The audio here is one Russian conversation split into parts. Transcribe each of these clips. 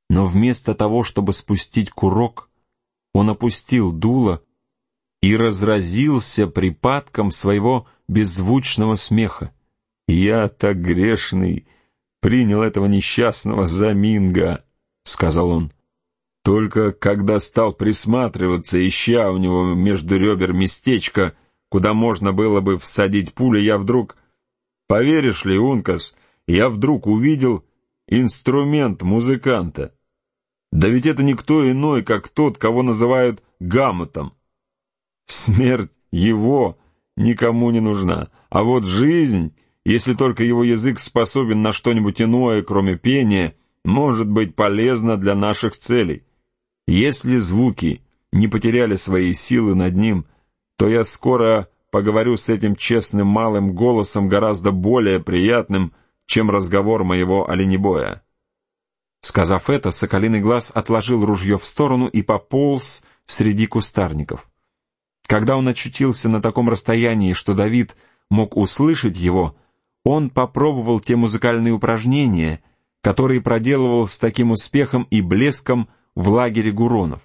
Но вместо того, чтобы спустить курок, он опустил дуло и разразился припадком своего беззвучного смеха. «Я так грешный принял этого несчастного за Минга», — сказал он. «Только когда стал присматриваться, ища у него между ребер местечко, куда можно было бы всадить пулю, я вдруг... Поверишь ли, Ункас, я вдруг увидел инструмент музыканта. Да ведь это никто иной, как тот, кого называют Гамутом. Смерть его никому не нужна, а вот жизнь, если только его язык способен на что-нибудь иное, кроме пения, может быть полезна для наших целей. Если звуки не потеряли своей силы над ним, то я скоро поговорю с этим честным малым голосом гораздо более приятным, чем разговор моего оленебоя». Сказав это, Соколиный Глаз отложил ружье в сторону и пополз среди кустарников. Когда он очутился на таком расстоянии, что Давид мог услышать его, он попробовал те музыкальные упражнения, которые проделывал с таким успехом и блеском в лагере гуронов.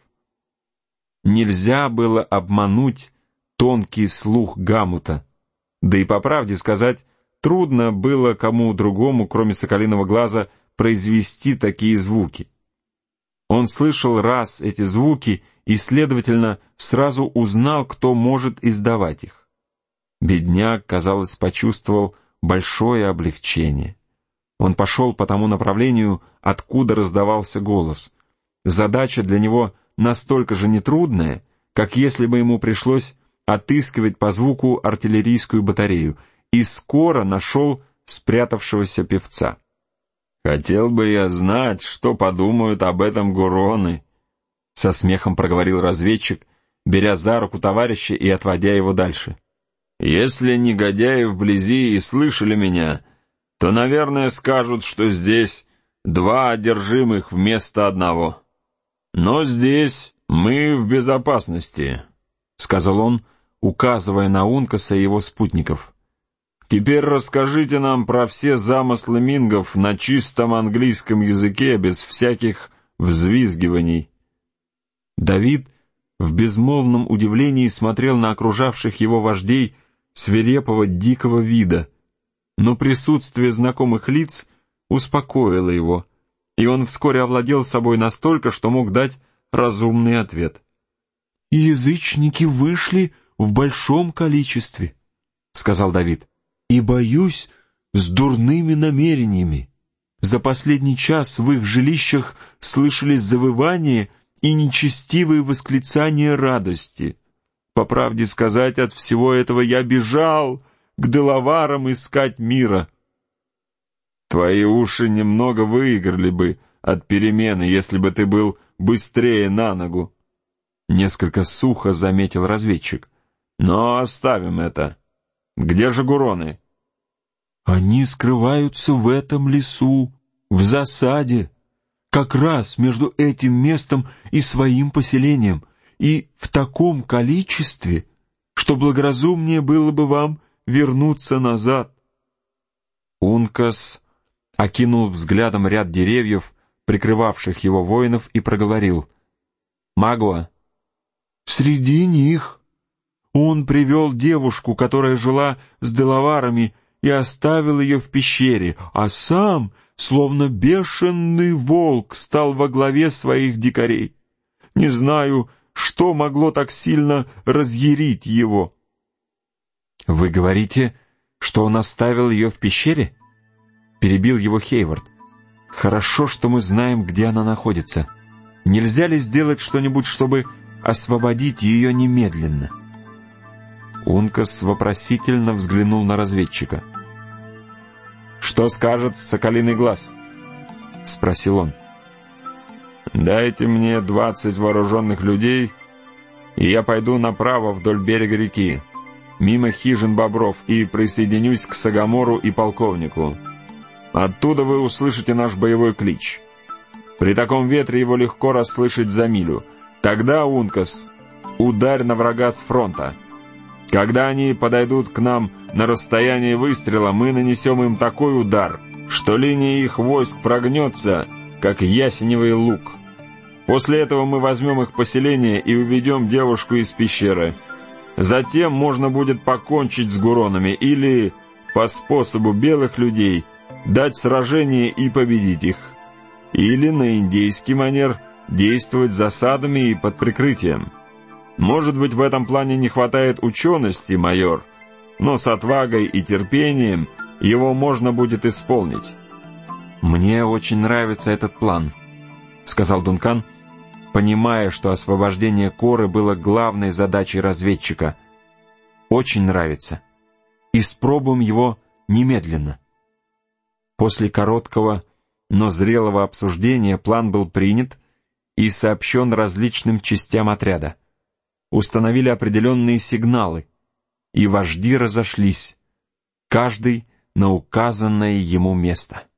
Нельзя было обмануть тонкий слух Гамута, да и, по правде сказать, трудно было кому другому, кроме Соколиного Глаза, произвести такие звуки. Он слышал раз эти звуки и, следовательно, сразу узнал, кто может издавать их. Бедняк, казалось, почувствовал большое облегчение. Он пошел по тому направлению, откуда раздавался голос. Задача для него настолько же нетрудная, как если бы ему пришлось отыскивать по звуку артиллерийскую батарею, и скоро нашел спрятавшегося певца. «Хотел бы я знать, что подумают об этом гуроны», — со смехом проговорил разведчик, беря за руку товарища и отводя его дальше. «Если негодяи вблизи и слышали меня, то, наверное, скажут, что здесь два одержимых вместо одного. Но здесь мы в безопасности», — сказал он, указывая на Ункаса и его спутников. «Теперь расскажите нам про все замыслы мингов на чистом английском языке, без всяких взвизгиваний». Давид в безмолвном удивлении смотрел на окружавших его вождей свирепого дикого вида, но присутствие знакомых лиц успокоило его, и он вскоре овладел собой настолько, что мог дать разумный ответ. «Язычники вышли в большом количестве», — сказал Давид, — «и, боюсь, с дурными намерениями. За последний час в их жилищах слышались завывания и нечестивые восклицания радости. По правде сказать, от всего этого я бежал к делаварам искать мира». «Твои уши немного выиграли бы от перемены, если бы ты был быстрее на ногу», — несколько сухо заметил разведчик. «Но оставим это. Где же гуроны?» «Они скрываются в этом лесу, в засаде, как раз между этим местом и своим поселением, и в таком количестве, что благоразумнее было бы вам вернуться назад». Ункас окинул взглядом ряд деревьев, прикрывавших его воинов, и проговорил: «Магуа». «Среди них. Он привел девушку, которая жила с делаварами, и оставил ее в пещере, а сам, словно бешеный волк, стал во главе своих дикарей. Не знаю, что могло так сильно разъярить его». «Вы говорите, что он оставил ее в пещере?» — перебил его Хейвард. «Хорошо, что мы знаем, где она находится. Нельзя ли сделать что-нибудь, чтобы освободить ее немедленно?» Ункас вопросительно взглянул на разведчика. «Что скажет Соколиный Глаз?» — спросил он. «Дайте мне 20 вооруженных людей, и я пойду направо вдоль берега реки, мимо хижин бобров, и присоединюсь к Сагамору и полковнику. Оттуда вы услышите наш боевой клич. При таком ветре его легко расслышать за милю. Тогда, Ункас, ударь на врага с фронта. Когда они подойдут к нам на расстояние выстрела, мы нанесем им такой удар, что линия их войск прогнется, как ясеневый лук. После этого мы возьмем их поселение и уведем девушку из пещеры. Затем можно будет покончить с гуронами или, по способу белых людей, дать сражение и победить их. Или на индейский манер действовать засадами и под прикрытием. Может быть, в этом плане не хватает учености, майор, но с отвагой и терпением его можно будет исполнить». «Мне очень нравится этот план», — сказал Дункан, понимая, что освобождение Коры было главной задачей разведчика. «Очень нравится. Испробуем его немедленно». После короткого, но зрелого обсуждения план был принят и сообщен различным частям отряда. Установили определенные сигналы, и вожди разошлись, каждый на указанное ему место.